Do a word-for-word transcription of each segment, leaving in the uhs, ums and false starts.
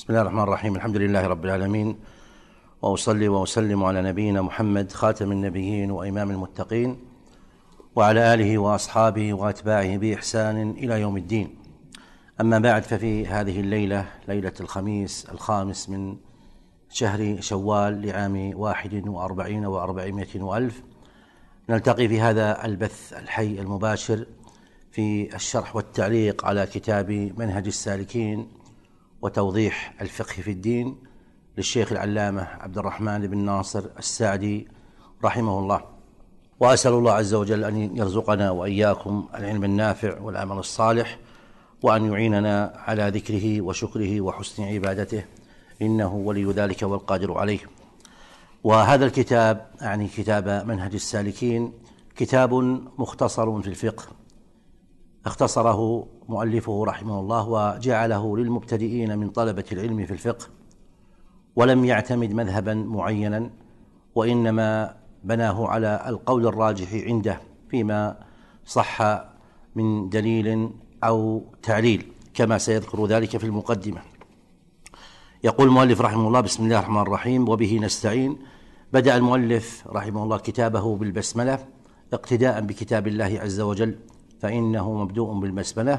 بسم الله الرحمن الرحيم. الحمد لله رب العالمين، وأصلي وأسلم على نبينا محمد خاتم النبيين وإمام المتقين، وعلى آله وأصحابه وأتباعه بإحسان إلى يوم الدين. أما بعد، ففي هذه الليلة، ليلة الخميس الخامس من شهر شوال لعام واحد وأربعين وأربعمائة وألف، نلتقي في هذا البث الحي المباشر في الشرح والتعليق على كتاب منهج السالكين وتوضيح الفقه في الدين للشيخ العلامة عبد الرحمن بن ناصر السعدي رحمه الله. وأسأل الله عز وجل أن يرزقنا وإياكم العلم النافع والعمل الصالح، وأن يعيننا على ذكره وشكره وحسن عبادته، إنه ولي ذلك والقادر عليه. وهذا الكتاب، يعني كتاب منهج السالكين، كتاب مختصر في الفقه، اختصره مؤلفه رحمه الله وجعله للمبتدئين من طلبة العلم في الفقه، ولم يعتمد مذهبا معينا، وإنما بناه على القول الراجح عنده فيما صح من دليل أو تعليل، كما سيذكر ذلك في المقدمة. يقول المؤلف رحمه الله: بسم الله الرحمن الرحيم، وبه نستعين. بدأ المؤلف رحمه الله كتابه بالبسملة اقتداء بكتاب الله عز وجل، فإنه مبدوء بالبسملة،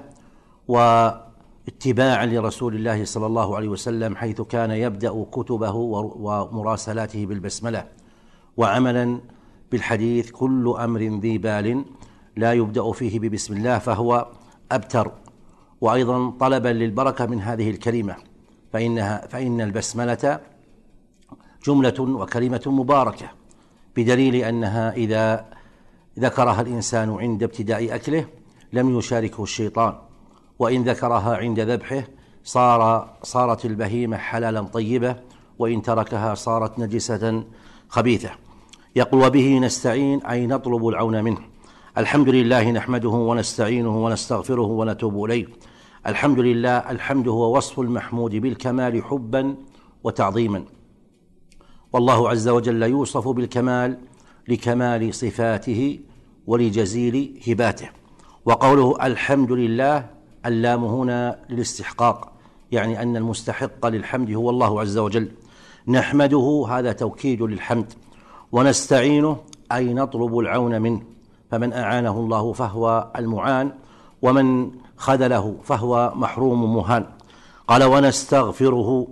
واتباعا لرسول الله صلى الله عليه وسلم، حيث كان يبدأ كتبه ومراسلاته بالبسملة، وعملا بالحديث: كل أمر ذي بال لا يبدأ فيه ببسم الله فهو أبتر. وأيضا طلبا للبركة من هذه الكلمة، فإنها فإن البسملة جملة وكلمة مباركة، بدليل أنها إذا ذكرها الإنسان عند ابتداء أكله لم يشاركه الشيطان، وإن ذكرها عند ذبحه صار صارت البهيمة حلالا طيبة، وإن تركها صارت نجسة خبيثة. يقول: وبه نستعين، أي نطلب العون منه. الحمد لله نحمده ونستعينه ونستغفره ونتوب إليه. الحمد لله، الحمد هو وصف المحمود بالكمال حبا وتعظيما، والله عز وجل يوصف بالكمال لكمال صفاته ولجزيل هباته. وقوله الحمد لله، اللام هنا للاستحقاق، يعني أن المستحق للحمد هو الله عز وجل. نحمده، هذا توكيد للحمد. ونستعينه، أي نطلب العون منه، فمن أعانه الله فهو المعان، ومن خذله فهو محروم مهان. قال: ونستغفره،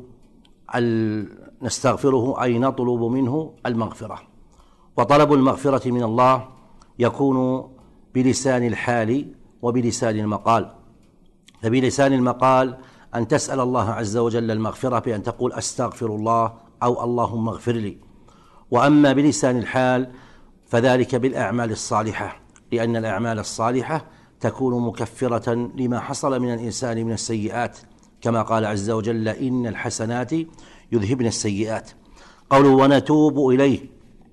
نستغفره أي نطلب منه المغفرة. وطلب المغفرة من الله يكون بلسان الحال وبلسان المقال. فبلسان المقال أن تسأل الله عز وجل المغفرة بأن تقول أستغفر الله أو اللهم اغفر لي. وأما بلسان الحال فذلك بالأعمال الصالحة، لأن الأعمال الصالحة تكون مكفرة لما حصل من الإنسان من السيئات، كما قال عز وجل: إن الحسنات يذهبن السيئات. قوله ونتوب إليه،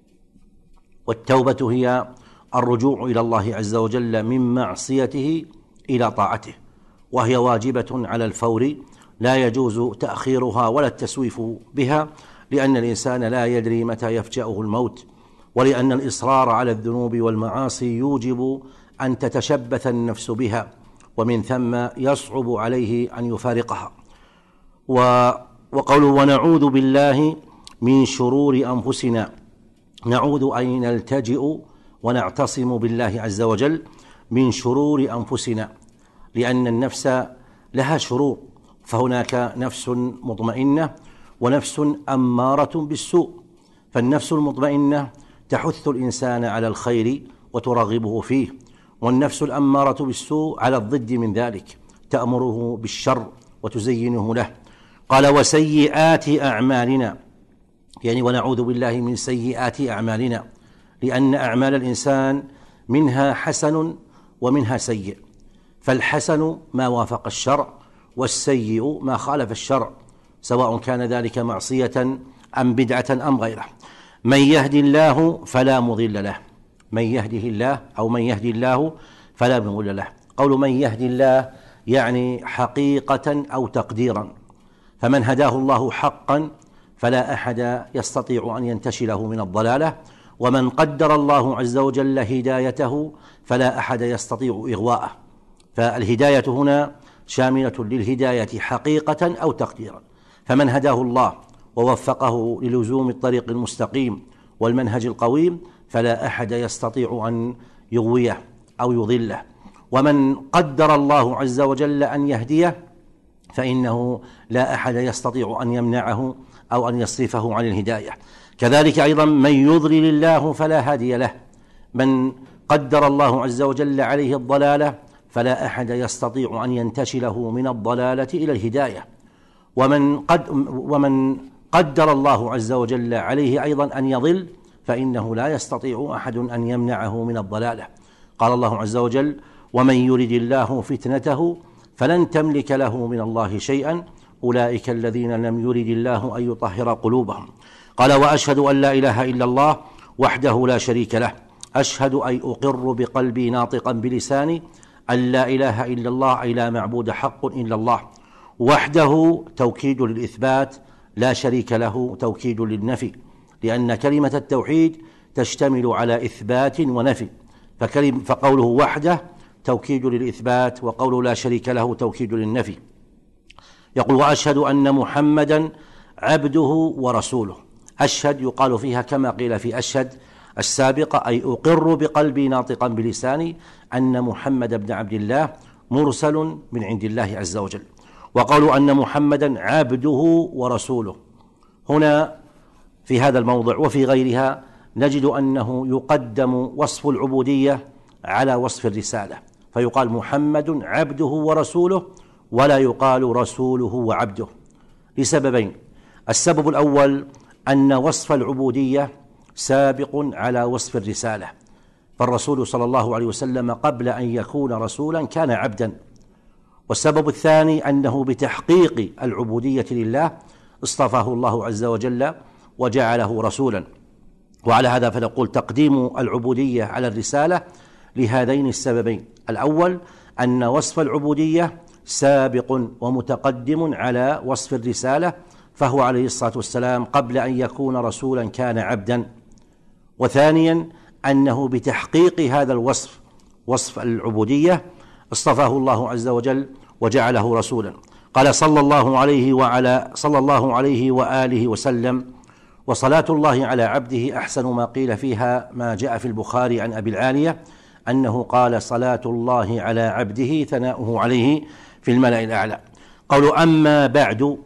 والتوبة هي الرجوع إلى الله عز وجل من معصيته إلى طاعته، وهي واجبة على الفور، لا يجوز تأخيرها ولا التسويف بها، لأن الإنسان لا يدري متى يفجأه الموت، ولأن الإصرار على الذنوب والمعاصي يوجب أن تتشبث النفس بها، ومن ثم يصعب عليه أن يفارقها. وقوله ونعوذ بالله من شرور أنفسنا، نعوذ أي نلتجئ ونعتصم بالله عز وجل من شرور أنفسنا، لأن النفس لها شرور، فهناك نفس مطمئنة ونفس أمارة بالسوء. فالنفس المطمئنة تحث الإنسان على الخير وترغبه فيه، والنفس الأمارة بالسوء على الضد من ذلك، تأمره بالشر وتزينه له. قال: وسيئات أعمالنا، يعني ونعوذ بالله من سيئات أعمالنا، لأن أعمال الإنسان منها حسن ومنها سيء، فالحسن ما وافق الشرع، والسيء ما خالف الشرع، سواء كان ذلك معصية أم بدعة أم غيره. من يهدي الله فلا مضل له، من يهده الله أو من يهدي الله فلا مضل له. قول من يهدي الله يعني حقيقة أو تقديرا، فمن هداه الله حقا فلا أحد يستطيع أن ينتشله من الضلالة، ومن قدر الله عز وجل هدايته فلا أحد يستطيع إغواءه. فالهداية هنا شاملة للهداية حقيقة أو تقديرا، فمن هداه الله ووفقه للزوم الطريق المستقيم والمنهج القويم فلا أحد يستطيع أن يغويه أو يضله، ومن قدر الله عز وجل أن يهديه فإنه لا أحد يستطيع أن يمنعه أو أن يصرفه عن الهداية. كذلك أيضا من يضلل الله فلا هادي له، من قدر الله عز وجل عليه الضلالة فلا أحد يستطيع أن ينتشله من الضلالة إلى الهداية، ومن قد ومن قدر الله عز وجل عليه أيضا أن يضل فإنه لا يستطيع أحد أن يمنعه من الضلالة. قال الله عز وجل: ومن يرد الله فتنته فلن تملك له من الله شيئا أولئك الذين لم يرد الله أن يطهر قلوبهم. قال: وأشهد أن لا إله إلا الله وحده لا شريك له، أشهد أي أقر بقلبي ناطقا بلساني أن لا إله إلا الله أي لا معبود حق إلا الله، وحده توكيد للإثبات، لا شريك له توكيد للنفي، لأن كلمة التوحيد تشتمل على إثبات ونفي، فقوله وحده توكيد للإثبات، وقوله لا شريك له توكيد للنفي. يقول: وأشهد أن محمدا عبده ورسوله. أشهد يقال فيها كما قيل في أشهد السابقة، أي أقر بقلبي ناطقا بلساني أن محمد بن عبد الله مرسل من عند الله عز وجل. وقالوا أن محمدا عبده ورسوله. هنا في هذا الموضع وفي غيرها نجد أنه يقدم وصف العبودية على وصف الرسالة، فيقال محمد عبده ورسوله ولا يقال رسوله وعبده، لسببين: السبب الأول أن وصف العبودية سابق على وصف الرسالة، فالرسول صلى الله عليه وسلم قبل أن يكون رسولا كان عبدا. والسبب الثاني أنه بتحقيق العبودية لله اصطفاه الله عز وجل وجعله رسولا. وعلى هذا فنقول تقديم العبودية على الرسالة لهذين السببين: الأول أن وصف العبودية سابق ومتقدم على وصف الرسالة، فهو عليه الصلاة والسلام قبل أن يكون رسولا كان عبدا. وثانيا أنه بتحقيق هذا الوصف، وصف العبودية، اصطفاه الله عز وجل وجعله رسولا. قال صلى الله عليه وعلى صلى الله عليه وآله وسلم: وصلاة الله على عبده أحسن ما قيل فيها ما جاء في البخاري عن أبي العالية أنه قال: صلاة الله على عبده ثناؤه عليه في الملأ الأعلى. قالوا: أما بعد،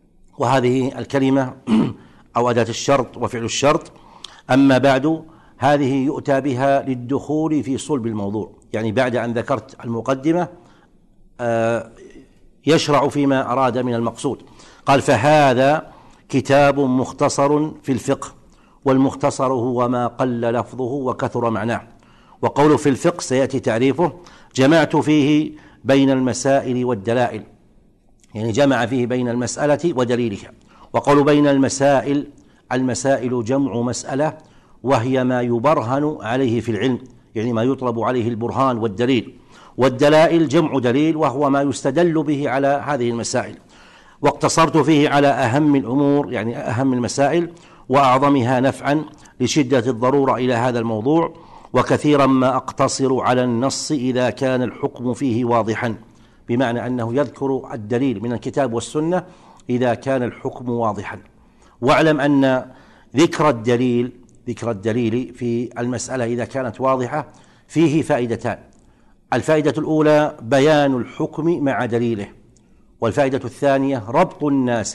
وهذه الكلمة أو أداة الشرط وفعل الشرط، أما بعد هذه يؤتى بها للدخول في صلب الموضوع، يعني بعد أن ذكرت المقدمة يشرع فيما أراد من المقصود. قال: فهذا كتاب مختصر في الفقه، والمختصر هو ما قل لفظه وكثر معناه. وقوله في الفقه سيأتي تعريفه: جمعت فيه بين المسائل والدلائل، يعني جمع فيه بين المسألة ودليلها. وقول بين المسائل، المسائل جمع مسألة، وهي ما يبرهن عليه في العلم، يعني ما يطلب عليه البرهان والدليل. والدلائل جمع دليل، وهو ما يستدل به على هذه المسائل. واقتصرت فيه على أهم الأمور، يعني أهم المسائل وأعظمها نفعا لشدة الضرورة إلى هذا الموضوع، وكثيرا ما أقتصر على النص إذا كان الحكم فيه واضحا، بمعنى أنه يذكر الدليل من الكتاب والسنة إذا كان الحكم واضحا. واعلم أن ذكر الدليل ذكر الدليل في المسألة إذا كانت واضحة فيه فائدتان: الفائدة الأولى بيان الحكم مع دليله، والفائدة الثانية ربط الناس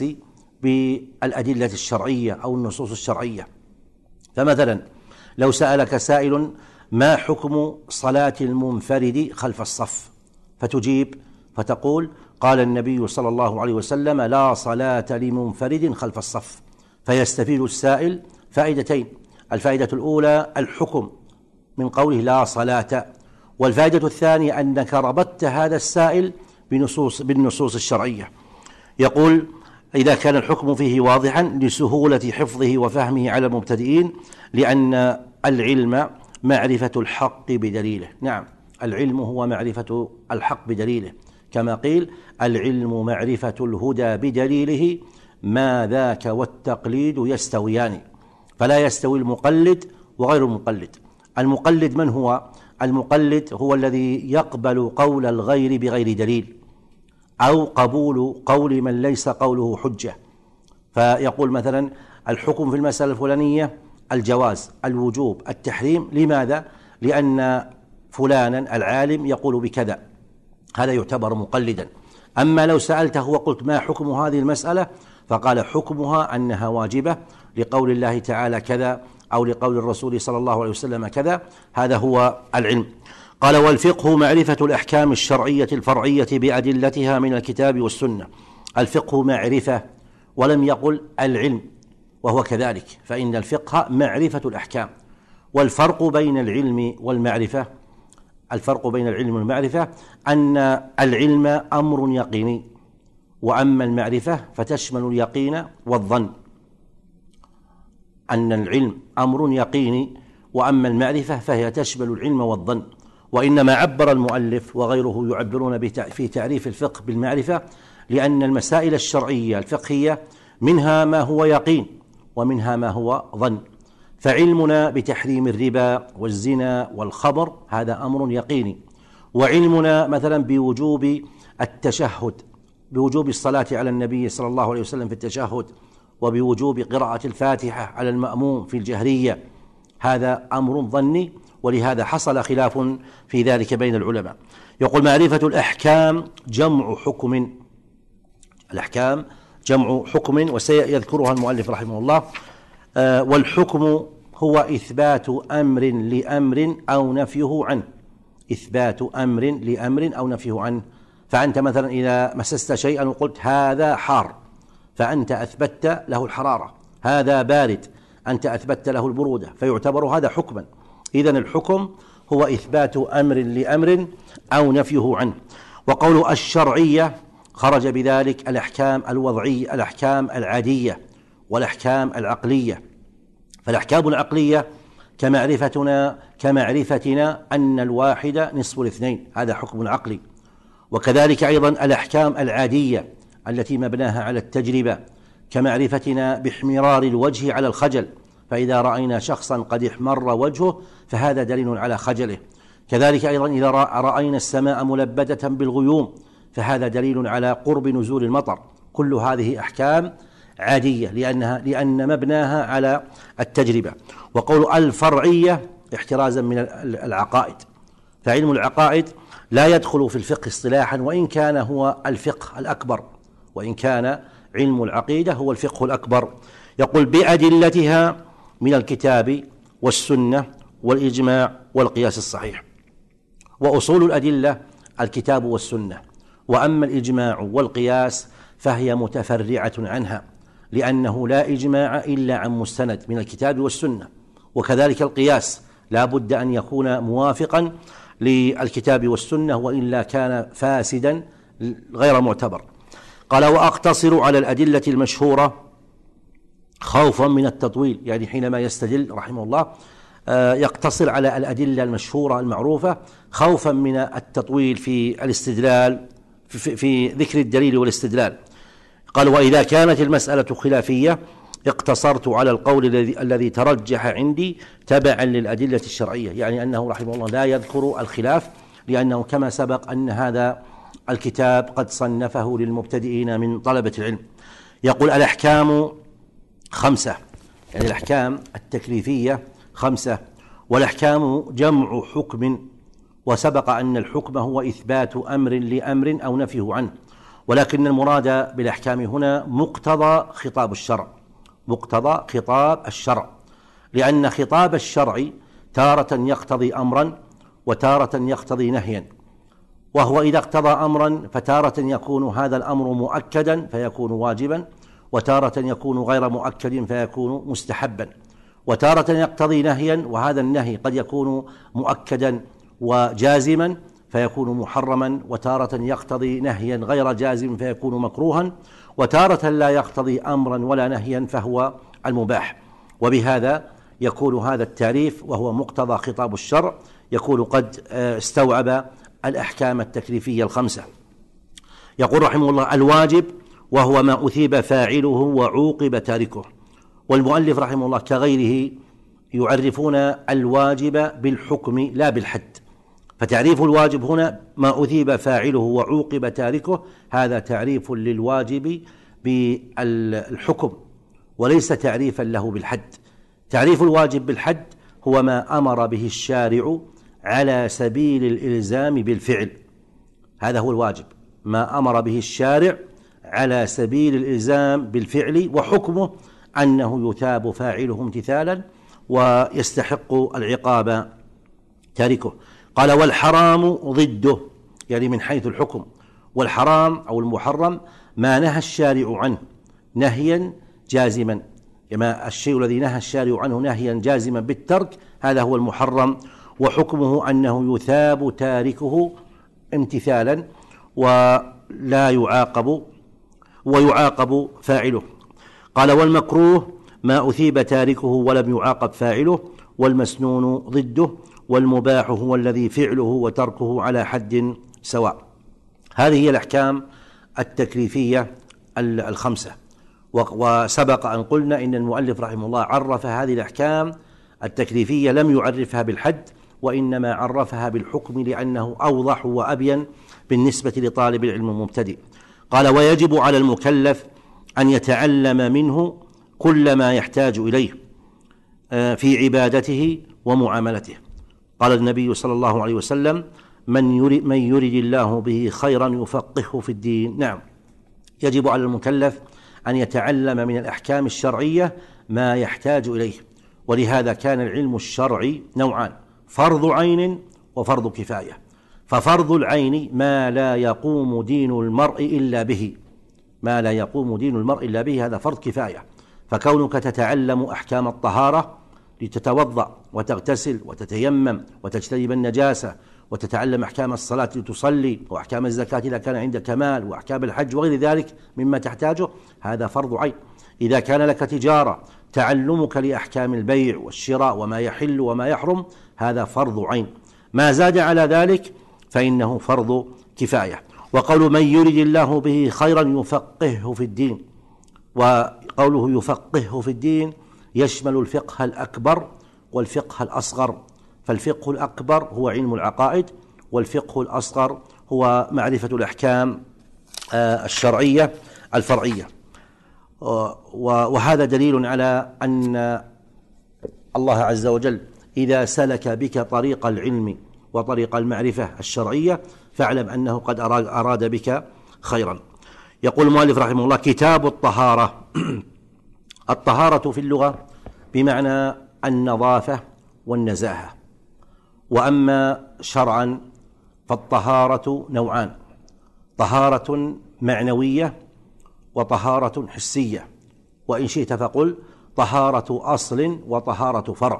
بالأدلة الشرعية أو النصوص الشرعية. فمثلا لو سألك سائل: ما حكم صلاة المنفرد خلف الصف؟ فتجيب فتقول: قال النبي صلى الله عليه وسلم: لا صلاة لمنفرد خلف الصف. فيستفيد السائل فائدتين: الفائدة الأولى الحكم من قوله لا صلاة، والفائدة الثانية أنك ربطت هذا السائل بنصوص بالنصوص الشرعية. يقول: إذا كان الحكم فيه واضحا لسهولة حفظه وفهمه على المبتدئين، لأن العلم معرفة الحق بدليله. نعم، العلم هو معرفة الحق بدليله، كما قيل: العلم معرفة الهدى بدليله، ما ذاك والتقليد يستويان. فلا يستوي المقلد وغير المقلد. المقلد من هو؟ المقلد هو الذي يقبل قول الغير بغير دليل، أو قبول قول من ليس قوله حجة، فيقول مثلا الحكم في المسألة الفلانية الجواز، الوجوب، التحريم. لماذا؟ لأن فلانا العالم يقول بكذا، هذا يعتبر مقلدا. أما لو سألته وقلت ما حكم هذه المسألة، فقال حكمها أنها واجبة لقول الله تعالى كذا، أو لقول الرسول صلى الله عليه وسلم كذا، هذا هو العلم. قال والفقه معرفة الأحكام الشرعية الفرعية بأدلتها من الكتاب والسنة. الفقه معرفة، ولم يقل العلم، وهو كذلك، فإن الفقه معرفة الأحكام. والفرق بين العلم والمعرفة الفرق بين العلم والمعرفة أن العلم أمر يقيني، وأما المعرفة فتشمل اليقين والظن. أن العلم أمر يقيني، وأما المعرفة فهي تشمل العلم والظن. وإنما عبر المؤلف وغيره يعبرون في تعريف الفقه بالمعرفة، لأن المسائل الشرعية الفقهية منها ما هو يقين ومنها ما هو ظن. فعلمنا بتحريم الربا والزنا والخمر هذا أمر يقيني، وعلمنا مثلا بوجوب التشهد، بوجوب الصلاة على النبي صلى الله عليه وسلم في التشهد، وبوجوب قراءة الفاتحة على المأموم في الجهرية، هذا أمر ظني، ولهذا حصل خلاف في ذلك بين العلماء. يقول معرفة الأحكام جمع حكم، الأحكام جمع حكم، وسيذكرها المؤلف رحمه الله. آه والحكم هو إثبات أمر لأمر أو نفيه عنه، إثبات أمر لأمر أو نفيه عنه. فأنت مثلا إذا مسست شيئا وقلت هذا حار، فأنت أثبتت له الحرارة. هذا بارد، أنت أثبتت له البرودة، فيعتبر هذا حكما. إذن الحكم هو إثبات أمر لأمر أو نفيه عنه. وقول الشرعية خرج بذلك الأحكام الوضعية، الأحكام العادية، والأحكام العقلية. فالأحكام العقلية كمعرفتنا كمعرفتنا أن الواحد نصف الاثنين، هذا حكم عقلي. وكذلك أيضا الأحكام العادية التي مبناها على التجربة، كمعرفتنا باحمرار الوجه على الخجل، فإذا رأينا شخصا قد احمر وجهه فهذا دليل على خجله. كذلك أيضا إذا رأينا السماء ملبدة بالغيوم فهذا دليل على قرب نزول المطر. كل هذه أحكام عادية لأنها لأن مبناها على التجربة. وقول الفرعية احترازا من العقائد، فعلم العقائد لا يدخل في الفقه اصطلاحا، وإن كان هو الفقه الأكبر، وإن كان علم العقيدة هو الفقه الأكبر. يقول بأدلتها من الكتاب والسنة والإجماع والقياس الصحيح. وأصول الأدلة الكتاب والسنة، وأما الإجماع والقياس فهي متفرعة عنها، لأنه لا إجماع إلا عن مستند من الكتاب والسنة. وكذلك القياس لا بد أن يكون موافقا للكتاب والسنة، وإلا كان فاسدا غير معتبر. قال وأقتصر على الأدلة المشهورة خوفا من التطويل، يعني حينما يستدل رحمه الله يقتصر على الأدلة المشهورة المعروفة خوفا من التطويل في الاستدلال في, في ذكر الدليل والاستدلال. قال وإذا كانت المسألة خلافية اقتصرت على القول الذي الذي ترجح عندي تبعا للأدلة الشرعية، يعني أنه رحمه الله لا يذكر الخلاف، لأنه كما سبق أن هذا الكتاب قد صنفه للمبتدئين من طلبة العلم. يقول الأحكام خمسة، يعني الأحكام التكليفية خمسة، والأحكام جمع حكم، وسبق أن الحكم هو إثبات أمر لأمر أو نفيه عنه، ولكن المراد بالأحكام هنا مقتضى خطاب الشرع، مقتضى خطاب الشرع، لأن خطاب الشرع تارة يقتضي أمرا وتارة يقتضي نهيا. وهو إذا اقتضى أمرا فتارة يكون هذا الأمر مؤكدا فيكون واجبا، وتارة يكون غير مؤكد فيكون مستحبا، وتارة يقتضي نهيا وهذا النهي قد يكون مؤكدا وجازما فيكون محرما، وتارة يقتضي نهيا غير جازم فيكون مكروها، وتارة لا يقتضي أمرا ولا نهيا فهو المباح. وبهذا يكون هذا التعريف وهو مقتضى خطاب الشرع يكون قد استوعب الأحكام التكليفية الخمسة. يقول رحمه الله الواجب وهو ما أثيب فاعله وعوقب تاركه. والمؤلف رحمه الله كغيره يعرفون الواجب بالحكم لا بالحد، فتعريف الواجب هنا ما أثيب فاعله وعوقب تاركه، هذا تعريف للواجب بالحكم وليس تعريفا له بالحد. تعريف الواجب بالحد هو ما أمر به الشارع على سبيل الإلزام بالفعل، هذا هو الواجب، ما أمر به الشارع على سبيل الإلزام بالفعل، وحكمه أنه يثاب فاعله امتثالا ويستحق العقاب تاركه. قال والحرام ضده، يعني من حيث الحكم. والحرام أو المحرم ما نهى الشارع عنه نهيا جازما، كما الشيء الذي نهى الشارع عنه نهيا جازما بالترك هذا هو المحرم، وحكمه أنه يثاب تاركه امتثالا ولا يعاقب ويعاقب فاعله. قال والمكروه ما أثيب تاركه ولم يعاقب فاعله، والمسنون ضده، والمباح هو الذي فعله وتركه على حد سواء. هذه هي الأحكام التكليفية الخمسة. وسبق أن قلنا إن المؤلف رحمه الله عرف هذه الأحكام التكليفية، لم يعرفها بالحد وإنما عرفها بالحكم لأنه أوضح وأبين بالنسبة لطالب العلم المبتدئ. قال ويجب على المكلف أن يتعلم منه كل ما يحتاج إليه في عبادته ومعاملته. قال النبي صلى الله عليه وسلم من يرد, من يرد الله به خيرا يفقهه في الدين. نعم، يجب على المكلف أن يتعلم من الأحكام الشرعية ما يحتاج إليه، ولهذا كان العلم الشرعي نوعان: فرض عين وفرض كفاية. ففرض العين ما لا يقوم دين المرء إلا به، ما لا يقوم دين المرء إلا به، هذا فرض كفاية. فكونك تتعلم أحكام الطهارة لتتوضأ وتغتسل وتتيمم وتجتنب النجاسة، وتتعلم أحكام الصلاة لتصلي، وأحكام الزكاة إذا كان عندك مال، وأحكام الحج وغير ذلك مما تحتاجه، هذا فرض عين. إذا كان لك تجارة تعلمك لأحكام البيع والشراء وما يحل وما يحرم، هذا فرض عين. ما زاد على ذلك فإنه فرض كفاية. وقول من يرد الله به خيرا يفقهه في الدين، وقوله يفقهه في الدين يشمل الفقه الأكبر والفقه الأصغر. فالفقه الأكبر هو علم العقائد، والفقه الأصغر هو معرفة الأحكام الشرعية الفرعية. وهذا دليل على أن الله عز وجل إذا سلك بك طريق العلم وطريق المعرفة الشرعية فاعلم أنه قد أراد بك خيرا. يقول المؤلف رحمه الله: كتاب الطهارة. الطهارة في اللغة بمعنى النظافة والنزاهة، وأما شرعا فالطهارة نوعان: طهارة معنوية وطهارة حسية، وإن شئت فقل طهارة أصل وطهارة فرع.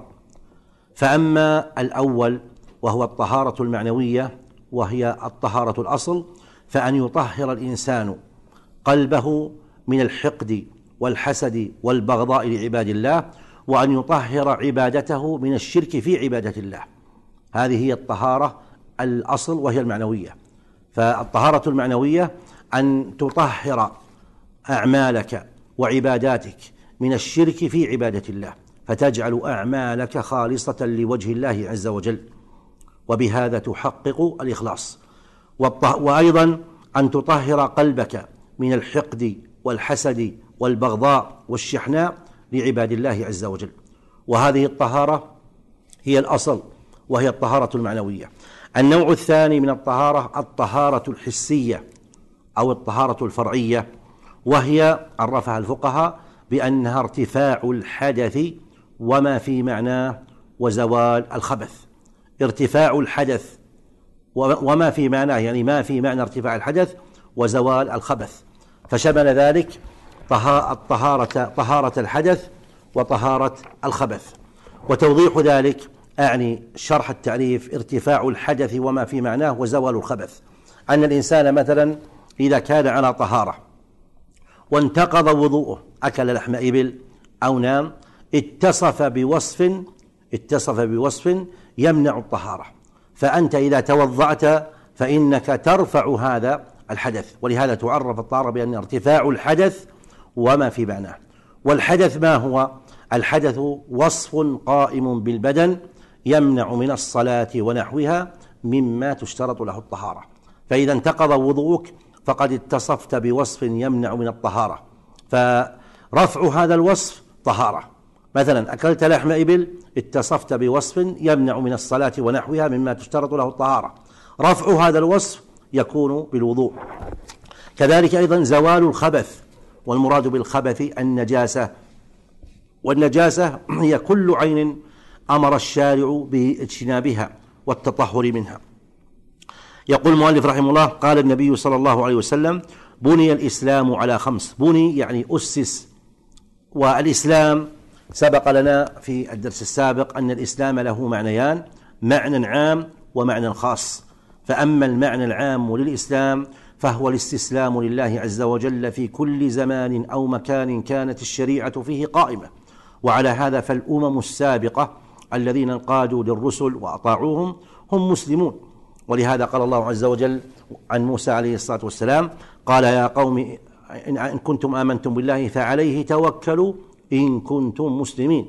فأما الأول وهو الطهارة المعنوية وهي الطهارة الأصل، فأن يطهر الإنسان قلبه من الحقد والحسد والبغضاء لعباد الله، وأن يطهر عبادته من الشرك في عبادة الله. هذه هي الطهارة الأصل وهي المعنوية. فالطهارة المعنوية أن تطهر أعمالك وعباداتك من الشرك في عبادة الله، فتجعل أعمالك خالصة لوجه الله عز وجل، وبهذا تحقق الإخلاص. وأيضا أن تطهر قلبك من الحقد والحسد والبغضاء والشحناء لعباد الله عز وجل. وهذه الطهارة هي الأصل وهي الطهارة المعنوية. النوع الثاني من الطهارة الطهارة الحسية أو الطهارة الفرعية، وهي عرفها الفقهاء بأنها ارتفاع الحدث وما في معناه وزوال الخبث. ارتفاع الحدث وما في معناه، يعني ما في معنى ارتفاع الحدث وزوال الخبث، فشمل ذلك الطهارة طهارة الحدث وطهارة الخبث. وتوضيح ذلك أعني شرح التعريف: ارتفاع الحدث وما في معناه وزوال الخبث، أن الإنسان مثلا إذا كان على طهارة وانتقض وضوءه، أكل لحم إبل أو نام، اتصف بوصف اتصف بوصف يمنع الطهارة، فأنت إذا توضعت فإنك ترفع هذا الحدث. ولهذا تعرف الطهارة بأن ارتفاع الحدث وما في معناه. والحدث ما هو؟ الحدث وصف قائم بالبدن يمنع من الصلاة ونحوها مما تشترط له الطهارة. فإذا انتقض وضوءك فقد اتصفت بوصف يمنع من الطهارة، رفع هذا الوصف طهارة. مثلا أكلت لحم إبل، اتصفت بوصف يمنع من الصلاة ونحوها مما تشترط له الطهارة، رفع هذا الوصف يكون بالوضوء. كذلك أيضا زوال الخبث، والمراد بالخبث النجاسة، والنجاسة هي كل عين أمر الشارع باجتنابها والتطهر منها. يقول المؤلف رحمه الله: قال النبي صلى الله عليه وسلم: بني الإسلام على خمس. بني يعني أسس. والإسلام سبق لنا في الدرس السابق أن الإسلام له معنيان: معنى عام ومعنى خاص. فأما المعنى العام للإسلام فهو الاستسلام لله عز وجل في كل زمان أو مكان كانت الشريعة فيه قائمة. وعلى هذا فالأمم السابقة الذين انقادوا للرسل وأطاعوهم هم مسلمون. ولهذا قال الله عز وجل عن موسى عليه الصلاة والسلام: قال يا قوم إن كنتم آمنتم بالله فعليه توكلوا إن كنتم مسلمين.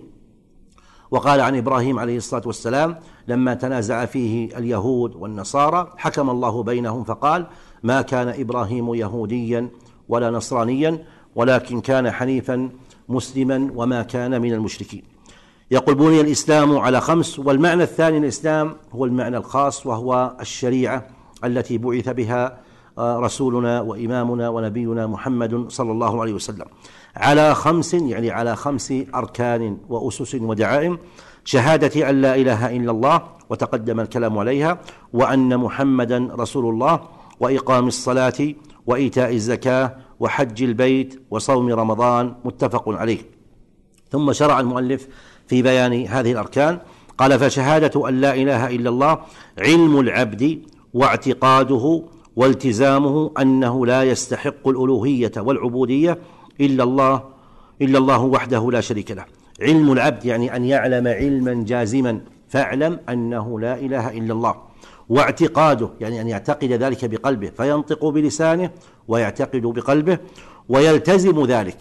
وقال عن إبراهيم عليه الصلاة والسلام لما تنازع فيه اليهود والنصارى حكم الله بينهم فقال: ما كان إبراهيم يهوديا ولا نصرانيا ولكن كان حنيفا مسلما وما كان من المشركين. يقول: بني الإسلام على خمس. والمعنى الثاني للإسلام هو المعنى الخاص، وهو الشريعة التي بعث بها رسولنا وإمامنا ونبينا محمد صلى الله عليه وسلم على خمس، يعني على خمس أركان وأسس ودعائم: شهادة أن لا إله إلا الله، وتقدم الكلام عليها، وأن محمدا رسول الله، وإقام الصلاة، وإيتاء الزكاة، وحج البيت، وصوم رمضان، متفق عليه. ثم شرع المؤلف في بيان هذه الأركان. قال: فشهادة أن لا إله إلا الله علم العبد واعتقاده والتزامه أنه لا يستحق الألوهية والعبودية إلا الله إلا الله وحده لا شريك له. علم العبد يعني أن يعلم علما جازما: فاعلم أنه لا إله إلا الله. واعتقاده يعني أن يعتقد ذلك بقلبه، فينطق بلسانه ويعتقد بقلبه ويلتزم ذلك،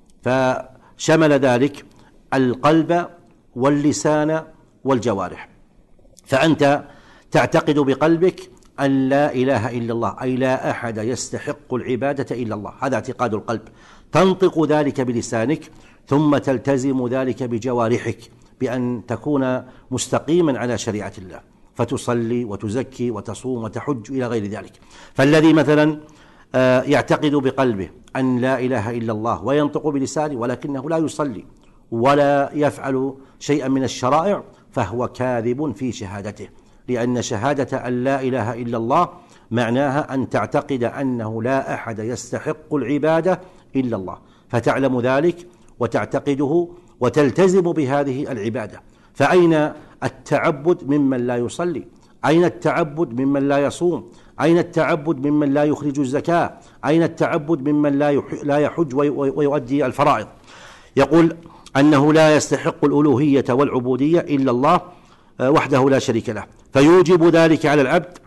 فشمل ذلك القلب واللسان والجوارح. فأنت تعتقد بقلبك أن لا إله إلا الله، أي لا أحد يستحق العبادة إلا الله، هذا اعتقاد القلب. تنطق ذلك بلسانك، ثم تلتزم ذلك بجوارحك بأن تكون مستقيما على شريعة الله، فتصلي وتزكي وتصوم وتحج إلى غير ذلك. فالذي مثلا يعتقد بقلبه أن لا إله إلا الله وينطق بلسانه ولكنه لا يصلي ولا يفعل شيئا من الشرائع فهو كاذب في شهادته، لأن شهادة أن لا إله إلا الله معناها أن تعتقد أنه لا أحد يستحق العبادة إلا الله، فتعلم ذلك وتعتقده وتلتزم بهذه العبادة. فأين التعبد ممن لا يصلي؟ أين التعبد ممن لا يصوم؟ أين التعبد ممن لا يخرج الزكاة؟ أين التعبد ممن لا يحج ويؤدي الفرائض؟ يقول أنه لا يستحق الألوهية والعبودية إلا الله وحده لا شريك له، فيوجب ذلك على العبد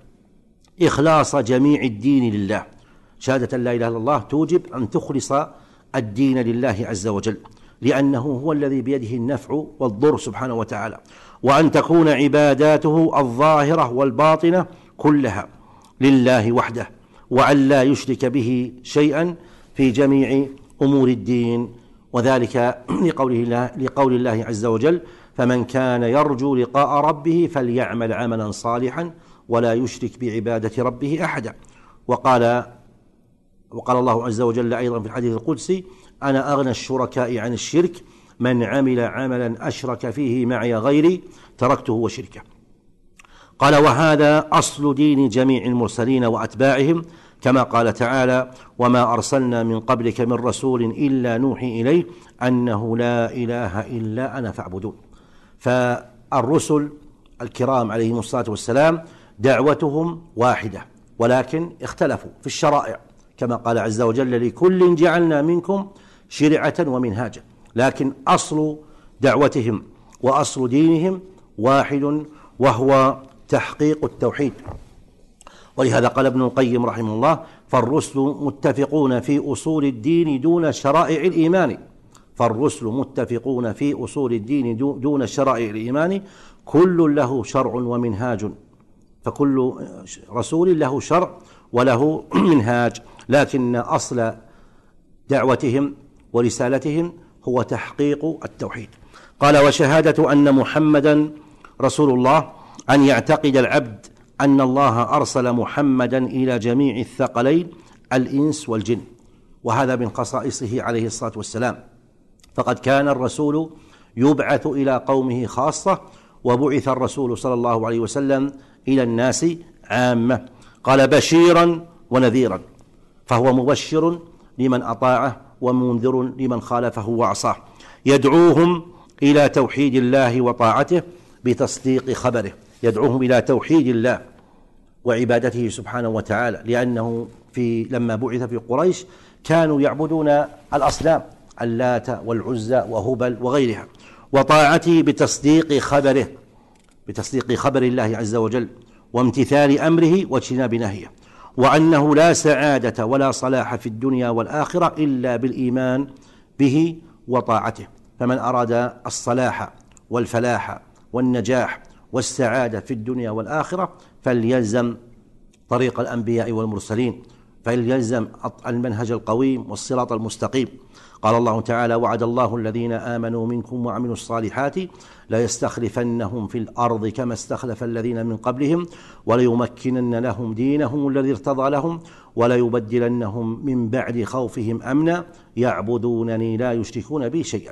إخلاص جميع الدين لله. شهادة لا إله إلا الله توجب أن تخلص الدين لله عز وجل، لأنه هو الذي بيده النفع والضر سبحانه وتعالى، وأن تكون عباداته الظاهرة والباطنة كلها لله وحده، وأن لا يشرك به شيئا في جميع أمور الدين. وذلك لقوله الله لقول الله عز وجل: فمن كان يرجو لقاء ربه فليعمل عملا صالحا ولا يشرك بعبادة ربه أحدا. وقال وقال الله عز وجل أيضا في الحديث القدسي: أنا أغنى الشركاء عن الشرك، من عمل عملا أشرك فيه معي غيري تركته وشركه. قال: وهذا أصل دين جميع المرسلين وأتباعهم، كما قال تعالى: وما أرسلنا من قبلك من رسول إلا نوحي إليه أنه لا إله إلا أنا فاعبدون. فالرسل الكرام عليهم الصلاة والسلام دعوتهم واحدة، ولكن اختلفوا في الشرائع، كما قال عز وجل: لكل جعلنا منكم شرعة ومنهاجا، لكن أصل دعوتهم وأصل دينهم واحد، وهو تحقيق التوحيد. ولهذا قال ابن القيم رحمه الله: فالرسل متفقون في أصول الدين دون شرائع الإيمان فالرسل متفقون في أصول الدين دون شرائع الإيمان، كل له شرع ومنهاج، فكل رسول له شرع وله منهاج، لكن أصل دعوتهم ورسالتهم هو تحقيق التوحيد. قال: وشهادة أن محمدا رسول الله أن يعتقد العبد أن الله أرسل محمدا إلى جميع الثقلين الإنس والجن، وهذا من خصائصه عليه الصلاة والسلام، فقد كان الرسول يبعث إلى قومه خاصة، وبعث الرسول صلى الله عليه وسلم إلى الناس عامة. قال: بشيرا ونذيرا، فهو مبشر لمن أطاعه ومنذر لمن خالفه وعصاه، يدعوهم إلى توحيد الله وطاعته بتصديق خبره، يدعوهم إلى توحيد الله وعبادته سبحانه وتعالى، لأنه في لما بعث في قريش كانوا يعبدون الأصنام، اللات والعزى وهبل وغيرها، وطاعته بتصديق خبره، بتصديق خبر الله عز وجل وامتثال أمره واجتناب نهيه، وأنه لا سعادة ولا صلاح في الدنيا والآخرة إلا بالإيمان به وطاعته. فمن أراد الصلاح والفلاح والنجاح والسعادة في الدنيا والآخرة فليلزم طريق الأنبياء والمرسلين، فليلزم المنهج القويم والصراط المستقيم. قال الله تعالى: وعد الله الذين آمنوا منكم وعملوا الصالحات ليستخلفنهم في الأرض كما استخلف الذين من قبلهم وليمكنن لهم دينهم الذي ارتضى لهم وليبدلنهم من بعد خوفهم أمنا يعبدونني لا يشركون بي شيئا.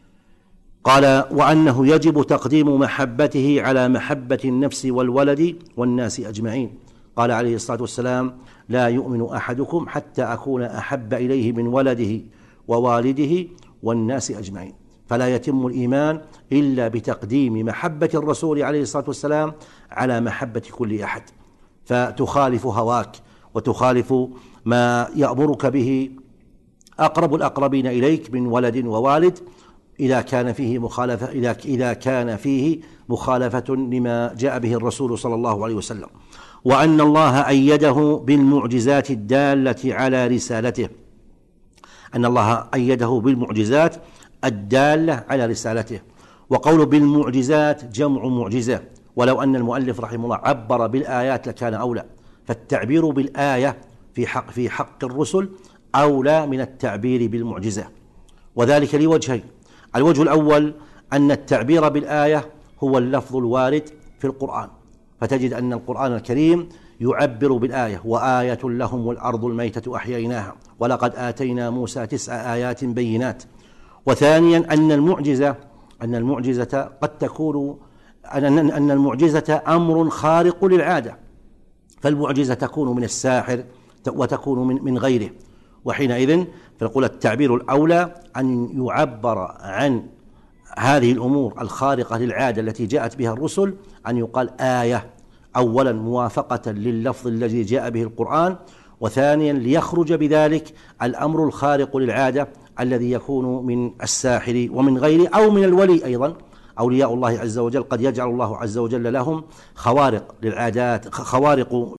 قال: وأنه يجب تقديم محبته على محبة النفس والولد والناس أجمعين. قال عليه الصلاة والسلام: لا يؤمن أحدكم حتى أكون أحب إليه من ولده ووالده والناس أجمعين. فلا يتم الإيمان إلا بتقديم محبة الرسول عليه الصلاة والسلام على محبة كل أحد، فتخالف هواك وتخالف ما يأمرك به أقرب الأقربين إليك من ولد ووالد إذا كان فيه مخالفة إذا إذا كان فيه مخالفة لما جاء به الرسول صلى الله عليه وسلم. وأن الله أيده بالمعجزات الدالة على رسالته، أن الله أيده بالمعجزات الدالة على رسالته. وقول بالمعجزات جمع معجزة، ولو أن المؤلف رحمه الله عبر بالآيات لكان أولى، فالتعبير بالآية في حق في حق الرسل أولى من التعبير بالمعجزة، وذلك لوجهين. الوجه الأول أن التعبير بالآية هو اللفظ الوارد في القرآن، فتجد أن القرآن الكريم يعبر بالآية: وآية لهم الأرض الميتة أحييناها ولقد آتينا موسى تسع آيات بينات. وثانيا أن المعجزة أن المعجزة قد تكون أن المعجزة أمر خارق للعادة، فالمعجزة تكون من الساحر وتكون من من غيره، وحينئذ فنقول التعبير الأولى أن يعبر عن هذه الأمور الخارقة للعادة التي جاءت بها الرسل أن يقال آية، أولا موافقة لللفظ الذي جاء به القرآن، وثانيا ليخرج بذلك الأمر الخارق للعادة الذي يكون من الساحر ومن غيره أو من الولي. أيضا أولياء الله عز وجل قد يجعل الله عز وجل لهم خوارق للعادات خوارق